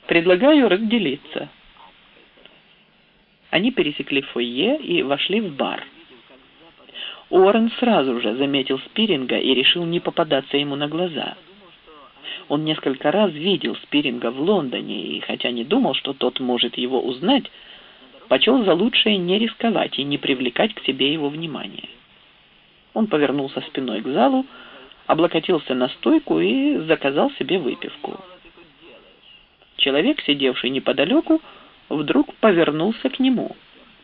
Предлагаю разделиться. Они пересекли фойе и вошли в бар. Уоррен сразу же заметил Спиринга и решил не попадаться ему на глаза. Он несколько раз видел Спиринга в Лондоне, и хотя не думал, что тот может его узнать, почел за лучшее не рисковать и не привлекать к себе его внимание. Он повернулся спиной к залу, облокотился на стойку и заказал себе выпивку. Человек, сидевший неподалеку, вдруг повернулся к нему.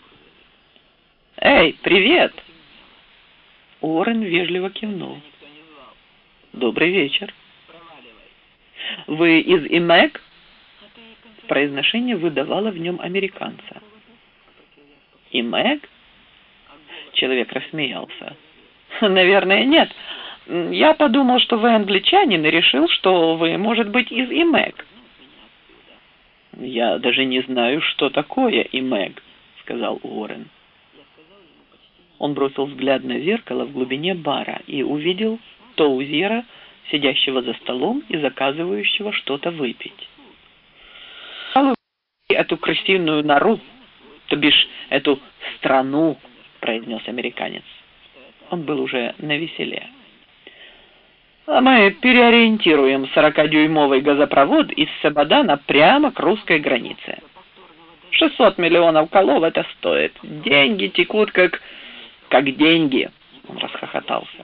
«Эй, привет!» Уоррен вежливо кивнул. «Добрый вечер». «Вы из ИМЭК?» Произношение выдавало в нем американца. «ИМЭК?» Человек рассмеялся. «Наверное, нет. Я подумал, что вы англичанин, и решил, что вы, может быть, из ИМЭК». «Я даже не знаю, что такое ИМЭК», — сказал Уоррен. Он бросил взгляд на зеркало в глубине бара и увидел Тоузьера, сидящего за столом и заказывающего что-то выпить. «Эту крысиную нору, то бишь эту страну», — произнес американец. Он был уже навеселе. «Мы переориентируем 40-дюймовый газопровод из Сабадана прямо к русской границе. 600 миллионов колов это стоит. Деньги текут как деньги», — он расхохотался.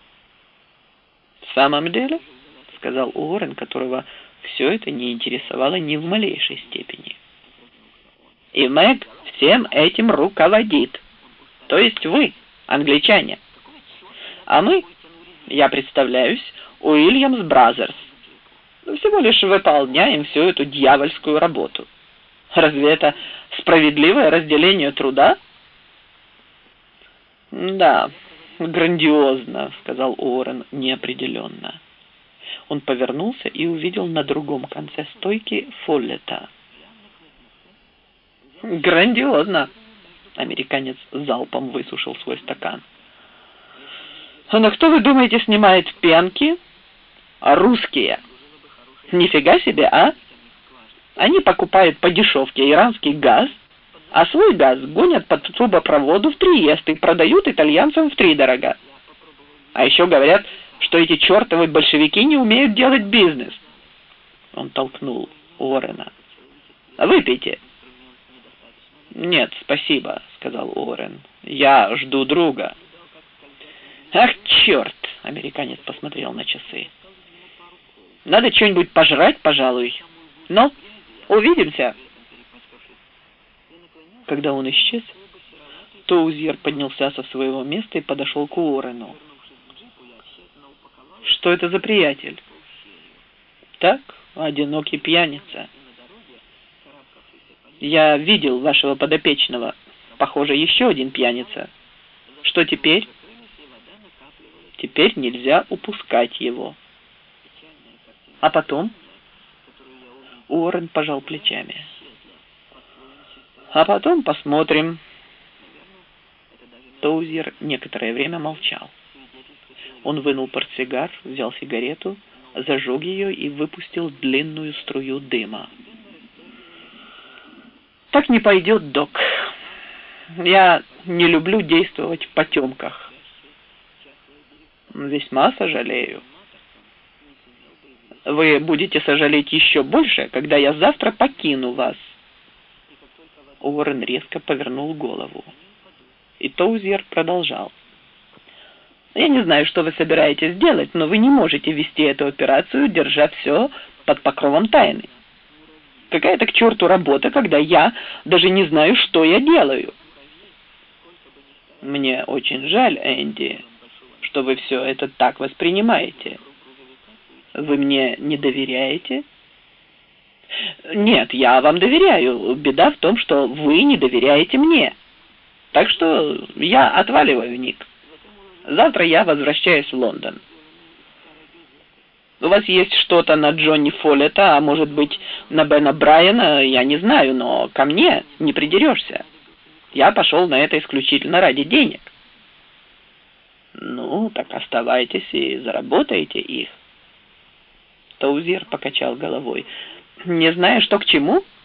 «В самом деле?» — сказал Уоррен, которого все это не интересовало ни в малейшей степени. «ИМЭК всем этим руководит. То есть вы, англичане. А мы, я представляюсь, Уильямс Бразерс. Всего лишь выполняем всю эту дьявольскую работу. Разве это справедливое разделение труда?» «Да, грандиозно», — сказал Уоррен неопределенно. Он повернулся и увидел на другом конце стойки Фоллета. «Грандиозно», — американец залпом высушил свой стакан. «Но кто, вы думаете, снимает пенки? Русские. Нифига себе, а? Они покупают по дешевке иранский газ, а свой газ гонят по трубопроводу в Триест и продают итальянцам втридорога. А еще говорят, что эти чертовы большевики не умеют делать бизнес». Он толкнул Уоррена. «Выпейте». «Нет, спасибо», — сказал Уоррен. «Я жду друга». «Ах, черт!» — американец посмотрел на часы. «Надо что-нибудь пожрать, пожалуй. Ну, увидимся». Когда он исчез, Тоузьер поднялся со своего места и подошел к Уоррену. «Что это за приятель?» «Так, одинокий пьяница». «Я видел вашего подопечного. Похоже, еще один пьяница. Что теперь?» «Теперь нельзя упускать его». «А потом?» Уоррен пожал плечами. «А потом посмотрим». Тоузьер некоторое время молчал. Он вынул портсигар, взял сигарету, зажег ее и выпустил длинную струю дыма. «Так не пойдет, док. Я не люблю действовать в потемках». «Весьма сожалею». «Вы будете сожалеть еще больше, когда я завтра покину вас». Уоррен резко повернул голову. И Тоузьер продолжал. «Я не знаю, что вы собираетесь делать, но вы не можете вести эту операцию, держа все под покровом тайны. Какая-то к черту работа, когда я даже не знаю, что я делаю». «Мне очень жаль, Энди, что вы все это так воспринимаете. Вы мне не доверяете?» «Нет, я вам доверяю. Беда в том, что вы не доверяете мне. Так что я отваливаю, Ник. Завтра я возвращаюсь в Лондон. У вас есть что-то на Джонни Фоллета, а может быть на Бена Брайана, я не знаю, но ко мне не придерешься. Я пошел на это исключительно ради денег». «Ну, так оставайтесь и заработайте их». Тоузьер покачал головой. Не зная, что к чему?